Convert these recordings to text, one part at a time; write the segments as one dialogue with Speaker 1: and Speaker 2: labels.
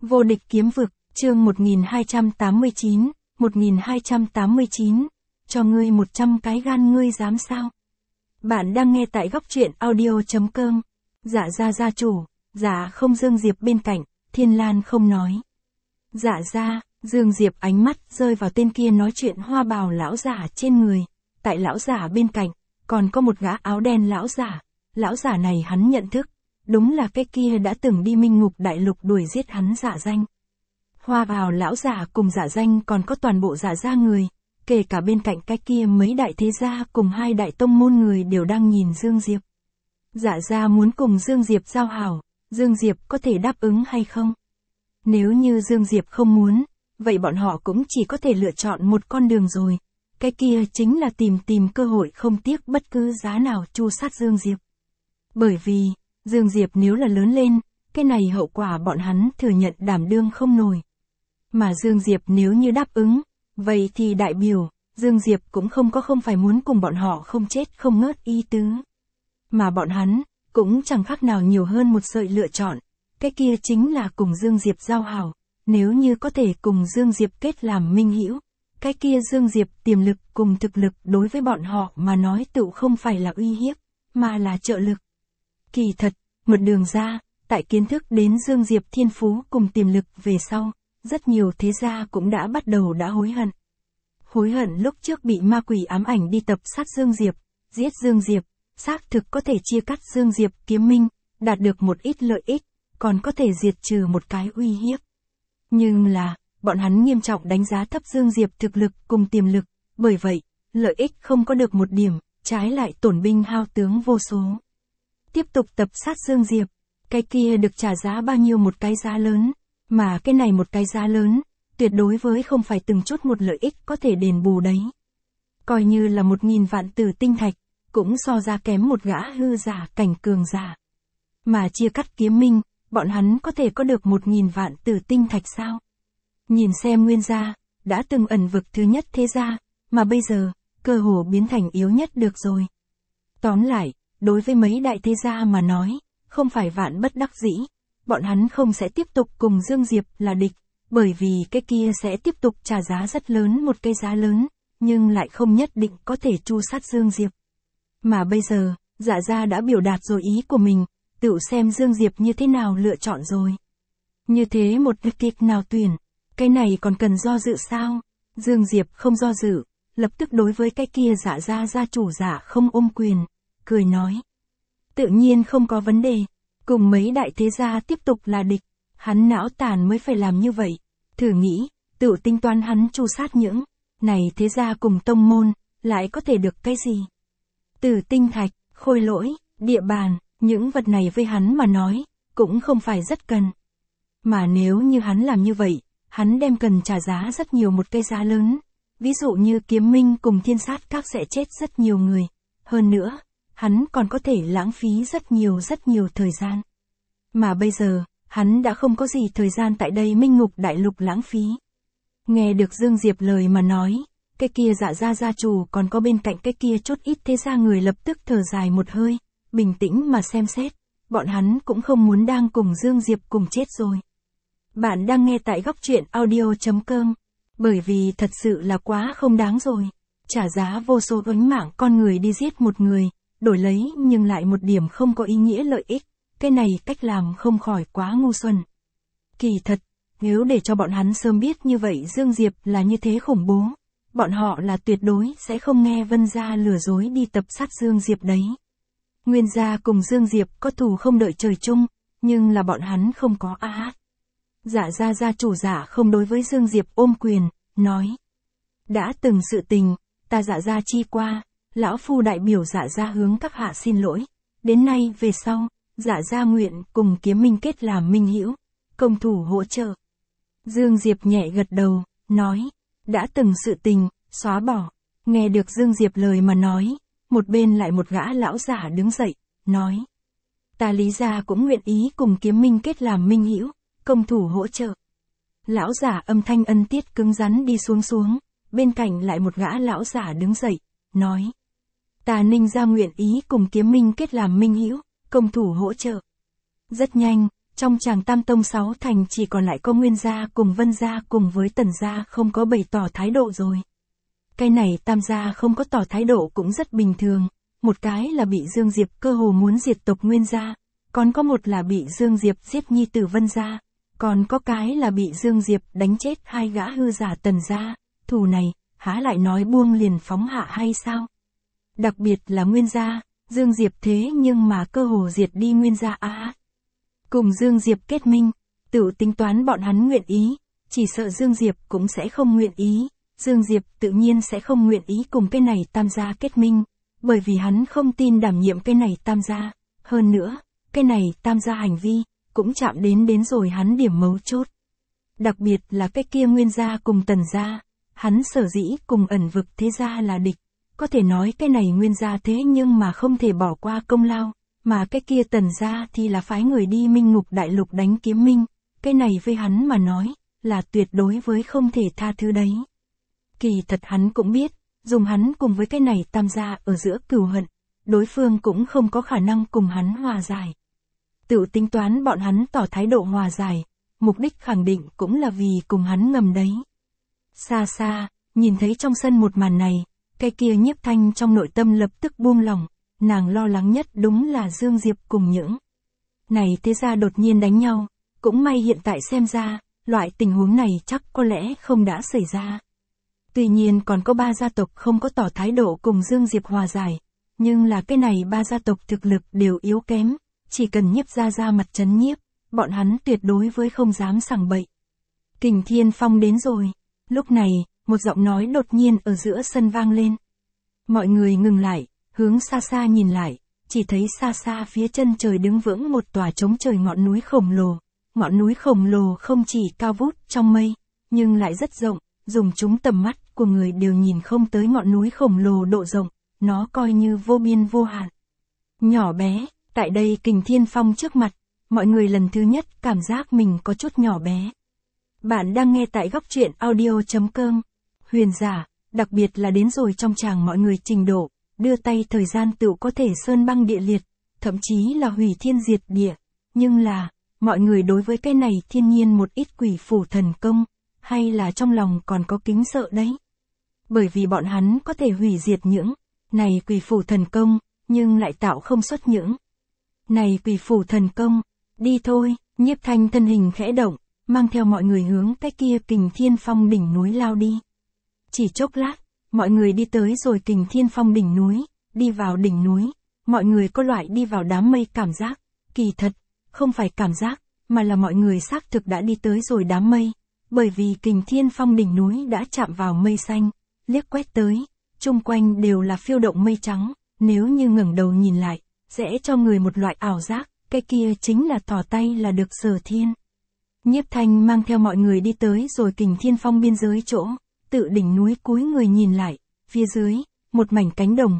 Speaker 1: Vô địch kiếm vực, chương 1289, cho ngươi 100 cái gan ngươi dám sao? Bạn đang nghe tại góc truyện audio.com. Dạ gia gia chủ, dạ không. Dương Diệp bên cạnh, Thiên Lan không nói. Dạ gia, Dương Diệp ánh mắt rơi vào tên kia nói chuyện hoa bào lão giả trên người. Tại lão giả bên cạnh, còn có một gã áo đen lão giả. Lão giả này hắn nhận thức, đúng là cái kia đã từng đi Minh Ngục Đại Lục đuổi giết hắn Dạ Danh. Hoa bào lão giả cùng Dạ Danh còn có toàn bộ Dạ gia người, kể cả bên cạnh cái kia mấy đại thế gia cùng hai đại tông môn người đều đang nhìn Dương Diệp. Dạ gia muốn cùng Dương Diệp giao hảo, Dương Diệp có thể đáp ứng hay không? Nếu như Dương Diệp không muốn, vậy bọn họ cũng chỉ có thể lựa chọn một con đường rồi. Cái kia chính là tìm cơ hội không tiếc bất cứ giá nào tru sát Dương Diệp. Bởi vì, Dương Diệp nếu là lớn lên, cái này hậu quả bọn hắn thừa nhận đảm đương không nổi. Mà Dương Diệp nếu như đáp ứng, vậy thì đại biểu, Dương Diệp cũng không phải muốn cùng bọn họ không chết không ngớt ý tứ. Mà bọn hắn, cũng chẳng khác nào nhiều hơn một sợi lựa chọn, cái kia chính là cùng Dương Diệp giao hảo, nếu như có thể cùng Dương Diệp kết làm minh hữu, cái kia Dương Diệp tiềm lực cùng thực lực đối với bọn họ mà nói tựu không phải là uy hiếp, mà là trợ lực. Kỳ thật, một đường ra, tại kiến thức đến Dương Diệp thiên phú cùng tiềm lực về sau, rất nhiều thế gia cũng đã bắt đầu hối hận. Hối hận lúc trước bị ma quỷ ám ảnh đi tập sát Dương Diệp, giết Dương Diệp, xác thực có thể chia cắt Dương Diệp kiếm minh, đạt được một ít lợi ích, còn có thể diệt trừ một cái uy hiếp. Nhưng là, bọn hắn nghiêm trọng đánh giá thấp Dương Diệp thực lực cùng tiềm lực, bởi vậy, lợi ích không có được một điểm, trái lại tổn binh hao tướng vô số. Tiếp tục tập sát Dương Diệp, cái kia được trả giá bao nhiêu một cái giá lớn, mà cái này một cái giá lớn, tuyệt đối với không phải từng chút một lợi ích có thể đền bù đấy. Coi như là 1000 vạn tử tinh thạch, cũng so ra kém một gã hư giả cảnh cường giả. Mà chia cắt kiếm minh, bọn hắn có thể có được 1000 vạn tử tinh thạch sao? Nhìn xem Nguyên gia, đã từng ẩn vực thứ nhất thế gia, mà bây giờ, cơ hồ biến thành yếu nhất được rồi. Tóm lại, đối với mấy đại thế gia mà nói, không phải vạn bất đắc dĩ, bọn hắn không sẽ tiếp tục cùng Dương Diệp là địch, bởi vì cái kia sẽ tiếp tục trả giá rất lớn một cái giá lớn, nhưng lại không nhất định có thể tru sát Dương Diệp. Mà bây giờ, Dạ gia đã biểu đạt rồi ý của mình, tự xem Dương Diệp như thế nào lựa chọn rồi. Như thế một kịch nào tuyển, cái này còn cần do dự sao? Dương Diệp không do dự, lập tức đối với cái kia Dạ gia gia chủ Dạ không ôm quyền, cười nói. Tự nhiên không có vấn đề, cùng mấy đại thế gia tiếp tục là địch, hắn não tàn mới phải làm như vậy, thử nghĩ, tự tính toán hắn tru sát những này thế gia cùng tông môn, lại có thể được cái gì? Tử tinh thạch, khôi lỗi, địa bàn, những vật này với hắn mà nói, cũng không phải rất cần. Mà nếu như hắn làm như vậy, hắn đem cần trả giá rất nhiều một cái giá lớn, ví dụ như kiếm minh cùng thiên sát các sẽ chết rất nhiều người, hơn nữa, hắn còn có thể lãng phí rất nhiều thời gian. Mà bây giờ, hắn đã không có gì thời gian tại đây Minh Ngục Đại Lục lãng phí. Nghe được Dương Diệp lời mà nói, cái kia Dạ gia gia chủ còn có bên cạnh cái kia chút ít thế gia người lập tức thở dài một hơi, bình tĩnh mà xem xét, bọn hắn cũng không muốn đang cùng Dương Diệp cùng chết rồi. Bạn đang nghe tại góc truyện audio.com, bởi vì thật sự là quá không đáng rồi, trả giá vô số ánh mạng con người đi giết một người, đổi lấy nhưng lại một điểm không có ý nghĩa lợi ích, cái này cách làm không khỏi quá ngu xuẩn. Kỳ thật, nếu để cho bọn hắn sớm biết như vậy Dương Diệp là như thế khủng bố, bọn họ là tuyệt đối sẽ không nghe Vân gia lừa dối đi tập sát Dương Diệp đấy. Nguyên gia cùng Dương Diệp có thù không đợi trời chung, nhưng là bọn hắn không có Dạ gia gia chủ Dạ không đối với Dương Diệp ôm quyền, nói. Đã từng sự tình, ta Dạ gia chi qua, lão phu đại biểu Dạ gia hướng các hạ xin lỗi, đến nay về sau, Dạ gia nguyện cùng kiếm minh kết làm minh hữu, công thủ hỗ trợ. Dương Diệp nhẹ gật đầu, nói, đã từng sự tình, xóa bỏ. Nghe được Dương Diệp lời mà nói, một bên lại một gã lão giả đứng dậy, nói. Ta Lý gia cũng nguyện ý cùng kiếm minh kết làm minh hữu, công thủ hỗ trợ. Lão giả âm thanh ân tiết cứng rắn đi xuống, bên cạnh lại một gã lão giả đứng dậy, nói. Ta Ninh gia nguyện ý cùng kiếm minh kết làm minh hữu, công thủ hỗ trợ. Rất nhanh, Trong Tràng Tam Tông 6 thành chỉ còn lại có Nguyên gia cùng Vân gia cùng với Tần gia không có bày tỏ thái độ rồi. Cái này Tam gia không có tỏ thái độ cũng rất bình thường, một cái là bị Dương Diệp cơ hồ muốn diệt tộc Nguyên gia, còn có một là bị Dương Diệp giết nhi tử Vân gia, còn có cái là bị Dương Diệp đánh chết hai gã hư giả Tần gia, thù này, há lại nói buông liền phóng hạ hay sao? Đặc biệt là Nguyên gia, Dương Diệp thế nhưng mà cơ hồ diệt đi Nguyên gia á. Cùng Dương Diệp kết minh, tự tính toán bọn hắn nguyện ý, chỉ sợ Dương Diệp cũng sẽ không nguyện ý, Dương Diệp tự nhiên sẽ không nguyện ý cùng cái này Tam gia kết minh, bởi vì hắn không tin đảm nhiệm cái này Tam gia, hơn nữa, cái này Tam gia hành vi, cũng chạm đến rồi hắn điểm mấu chốt. Đặc biệt là cái kia Nguyên gia cùng Tần gia, hắn sở dĩ cùng ẩn vực thế gia là địch, có thể nói cái này Nguyên gia thế nhưng mà không thể bỏ qua công lao, mà cái kia Tần gia thì là phái người đi Minh Ngục Đại Lục đánh kiếm minh, cái này với hắn mà nói, là tuyệt đối với không thể tha thứ đấy. Kỳ thật hắn cũng biết, dùng hắn cùng với cái này Tam gia ở giữa cừu hận, đối phương cũng không có khả năng cùng hắn hòa giải. Tự tính toán bọn hắn tỏ thái độ hòa giải, mục đích khẳng định cũng là vì cùng hắn ngầm đấy. Xa xa, nhìn thấy trong sân một màn này, cái kia Nhiếp Thanh trong nội tâm lập tức buông lỏng, nàng lo lắng nhất đúng là Dương Diệp cùng những này thế gia đột nhiên đánh nhau, cũng may hiện tại xem ra, loại tình huống này chắc có lẽ không đã xảy ra. Tuy nhiên còn có 3 gia tộc không có tỏ thái độ cùng Dương Diệp hòa giải, nhưng là cái này 3 gia tộc thực lực đều yếu kém, chỉ cần Nhiếp gia ra mặt trấn nhiếp, bọn hắn tuyệt đối với không dám sằng bậy. Kình Thiên Phong đến rồi. Lúc này, một giọng nói đột nhiên ở giữa sân vang lên. Mọi người ngừng lại, hướng xa xa nhìn lại, chỉ thấy xa xa phía chân trời đứng vững một tòa trống trời ngọn núi khổng lồ. Ngọn núi khổng lồ không chỉ cao vút trong mây, nhưng lại rất rộng, dùng chúng tầm mắt của người đều nhìn không tới ngọn núi khổng lồ độ rộng, nó coi như vô biên vô hạn. Nhỏ bé, tại đây Kình Thiên Phong trước mặt, mọi người lần thứ nhất cảm giác mình có chút nhỏ bé. Bạn đang nghe tại góc truyện audio.com. Huyền giả, đặc biệt là đến rồi trong tràng mọi người trình độ, đưa tay thời gian tự có thể sơn băng địa liệt, thậm chí là hủy thiên diệt địa. Nhưng là, mọi người đối với cái này thiên nhiên một ít quỷ phủ thần công, hay là trong lòng còn có kính sợ đấy. Bởi vì bọn hắn có thể hủy diệt những này quỷ phủ thần công, nhưng lại tạo không xuất những này quỷ phủ thần công. Đi thôi, Nhiếp Thanh thân hình khẽ động, mang theo mọi người hướng cái kia Kình Thiên Phong đỉnh núi lao đi. Chỉ chốc lát, mọi người đi tới rồi Kình Thiên Phong đỉnh núi, đi vào đỉnh núi, mọi người có loại đi vào đám mây cảm giác, kỳ thật, không phải cảm giác, mà là mọi người xác thực đã đi tới rồi đám mây, bởi vì Kình Thiên Phong đỉnh núi đã chạm vào mây xanh, liếc quét tới, chung quanh đều là phiêu động mây trắng, nếu như ngẩng đầu nhìn lại, sẽ cho người một loại ảo giác, cái kia chính là thò tay là được Sở Thiên. Nhiếp Thanh mang theo mọi người đi tới rồi Kình Thiên Phong biên giới chỗ, tự đỉnh núi cúi người nhìn lại, phía dưới, một mảnh cánh đồng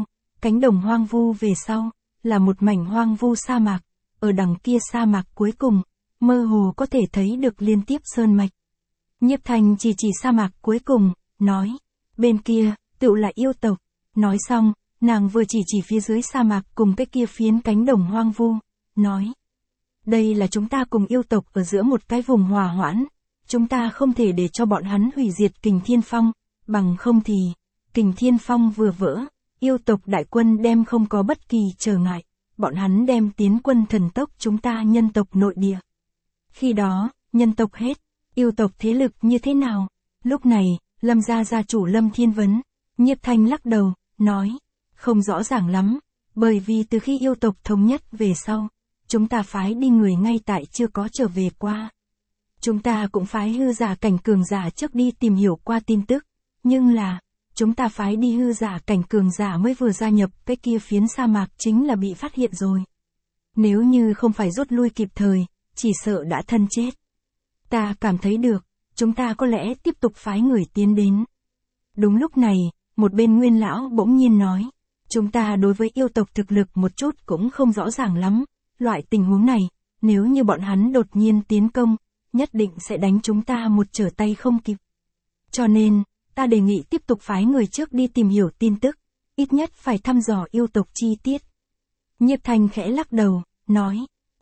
Speaker 1: hoang vu về sau, là một mảnh hoang vu sa mạc, ở đằng kia sa mạc cuối cùng, mơ hồ có thể thấy được liên tiếp sơn mạch. Nhiếp Thanh chỉ sa mạc cuối cùng, nói, bên kia, tựu là yêu tộc, nói xong, nàng vừa chỉ phía dưới sa mạc cùng cái kia phiến cánh đồng hoang vu, nói. Đây là chúng ta cùng yêu tộc ở giữa một cái vùng hòa hoãn, chúng ta không thể để cho bọn hắn hủy diệt Kình Thiên Phong, bằng không thì, Kình Thiên Phong vừa vỡ, yêu tộc đại quân đem không có bất kỳ trở ngại, bọn hắn đem tiến quân thần tốc chúng ta nhân tộc nội địa. Khi đó, nhân tộc hết, yêu tộc thế lực như thế nào? Lúc này, Lâm gia gia chủ Lâm Thiên vấn, Nhiếp Thanh lắc đầu, nói, không rõ ràng lắm, bởi vì từ khi yêu tộc thống nhất về sau, chúng ta phái đi người ngay tại chưa có trở về qua. Chúng ta cũng phái hư giả cảnh cường giả trước đi tìm hiểu qua tin tức, nhưng là, chúng ta phái đi hư giả cảnh cường giả mới vừa gia nhập cái kia phiến sa mạc chính là bị phát hiện rồi. Nếu như không phải rút lui kịp thời, chỉ sợ đã thân chết. Ta cảm thấy được, chúng ta có lẽ tiếp tục phái người tiến đến. Đúng lúc này, một bên Nguyên lão bỗng nhiên nói, chúng ta đối với yêu tộc thực lực một chút cũng không rõ ràng lắm, loại tình huống này, nếu như bọn hắn đột nhiên tiến công, nhất định sẽ đánh chúng ta một trở tay không kịp. Cho nên, ta đề nghị tiếp tục phái người trước đi tìm hiểu tin tức, ít nhất phải thăm dò yêu tộc chi tiết. Nhiếp Thanh khẽ lắc đầu, nói,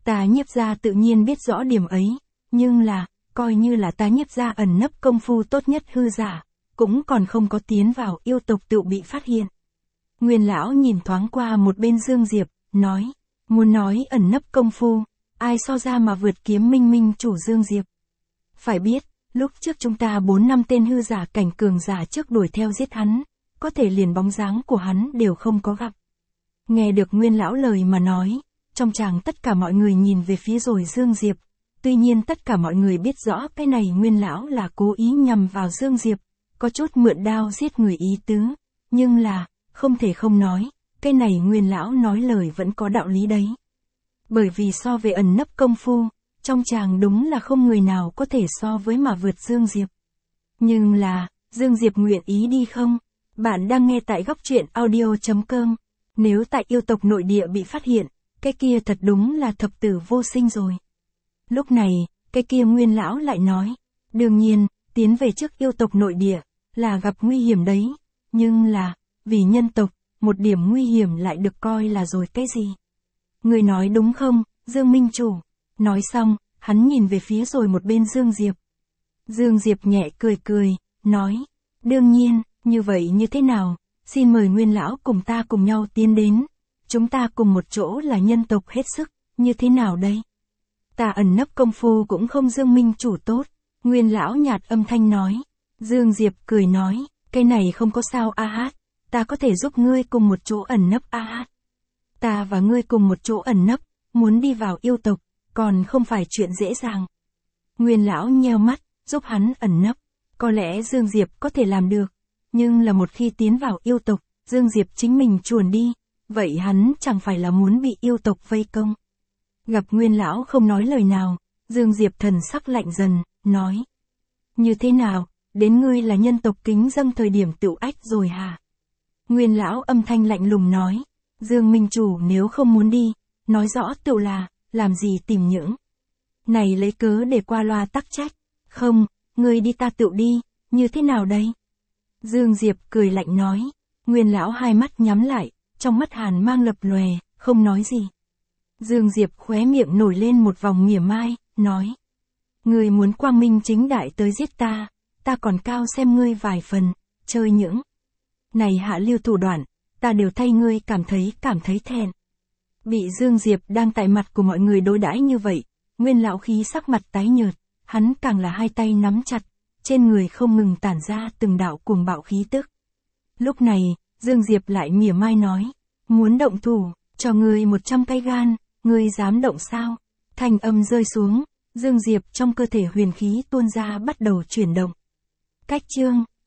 Speaker 1: Ta Nhiếp gia tự nhiên biết rõ điểm ấy, nhưng là, coi như là ta Nhiếp gia ẩn nấp công phu tốt nhất hư giả, cũng còn không có tiến vào yêu tộc tự bị phát hiện. Nguyên lão nhìn thoáng qua một bên Dương Diệp, nói, muốn nói ẩn nấp công phu, ai so ra mà vượt kiếm minh minh chủ Dương Diệp. Phải biết, lúc trước chúng ta 4 năm tên hư giả cảnh cường giả trước đuổi theo giết hắn, có thể liền bóng dáng của hắn đều không có gặp. Nghe được Nguyên lão lời mà nói, trong tràng tất cả mọi người nhìn về phía rồi Dương Diệp, tuy nhiên tất cả mọi người biết rõ cái này Nguyên lão là cố ý nhằm vào Dương Diệp, có chút mượn đao giết người ý tứ, nhưng là, không thể không nói, cái này Nguyên lão nói lời vẫn có đạo lý đấy. Bởi vì so về ẩn nấp công phu, trong tràng đúng là không người nào có thể so với mà vượt Dương Diệp. Nhưng là, Dương Diệp nguyện ý đi không? Bạn đang nghe tại góc truyện audio.com. Nếu tại yêu tộc nội địa bị phát hiện, cái kia thật đúng là thập tử vô sinh rồi. Lúc này, cái kia Nguyên lão lại nói, đương nhiên, tiến về trước yêu tộc nội địa, là gặp nguy hiểm đấy, nhưng là, vì nhân tộc, một điểm nguy hiểm lại được coi là rồi cái gì? Người nói đúng không, Dương Minh Chủ? Nói xong, hắn nhìn về phía rồi một bên Dương Diệp. Dương Diệp nhẹ cười cười, nói, đương nhiên, như vậy như thế nào, xin mời Nguyên lão cùng ta cùng nhau tiến đến, chúng ta cùng một chỗ là nhân tộc hết sức, như thế nào đây? Ta ẩn nấp công phu cũng không Dương Minh Chủ tốt, Nguyên lão nhạt âm thanh nói. Dương Diệp cười nói, cái này không có sao a hát, ta có thể giúp ngươi cùng một chỗ ẩn nấp a hát. Ta và ngươi cùng một chỗ ẩn nấp, muốn đi vào yêu tộc, còn không phải chuyện dễ dàng. Nguyên lão nheo mắt, giúp hắn ẩn nấp, có lẽ Dương Diệp có thể làm được, nhưng là một khi tiến vào yêu tộc, Dương Diệp chính mình chuồn đi, vậy hắn chẳng phải là muốn bị yêu tộc vây công. Gặp Nguyên lão không nói lời nào, Dương Diệp thần sắc lạnh dần, nói. Như thế nào, đến ngươi là nhân tộc kính dâng thời điểm tựu ách rồi hả? Nguyên lão âm thanh lạnh lùng nói. Dương Minh Chủ nếu không muốn đi, nói rõ tựu là, làm gì tìm những này lấy cớ để qua loa tắc trách. Không, ngươi đi ta tựu đi, như thế nào đây? Dương Diệp cười lạnh nói. Nguyên lão hai mắt nhắm lại, trong mắt hàn mang lập lòe, không nói gì. Dương Diệp khóe miệng nổi lên một vòng mỉa mai, nói. Ngươi muốn quang minh chính đại tới giết ta, ta còn cao xem ngươi vài phần, chơi những này hạ lưu thủ đoạn, ta đều thay ngươi cảm thấy thẹn. Bị Dương Diệp đang tại mặt của mọi người đối đãi như vậy, Nguyên lão khí sắc mặt tái nhợt, hắn càng là hai tay nắm chặt, trên người không ngừng tản ra từng đạo cuồng bạo khí tức. Lúc này, Dương Diệp lại mỉa mai nói, muốn động thủ, cho ngươi 100 cái gan, ngươi dám động sao? Thanh âm rơi xuống, Dương Diệp trong cơ thể huyền khí tuôn ra bắt đầu chuyển động. Cách chương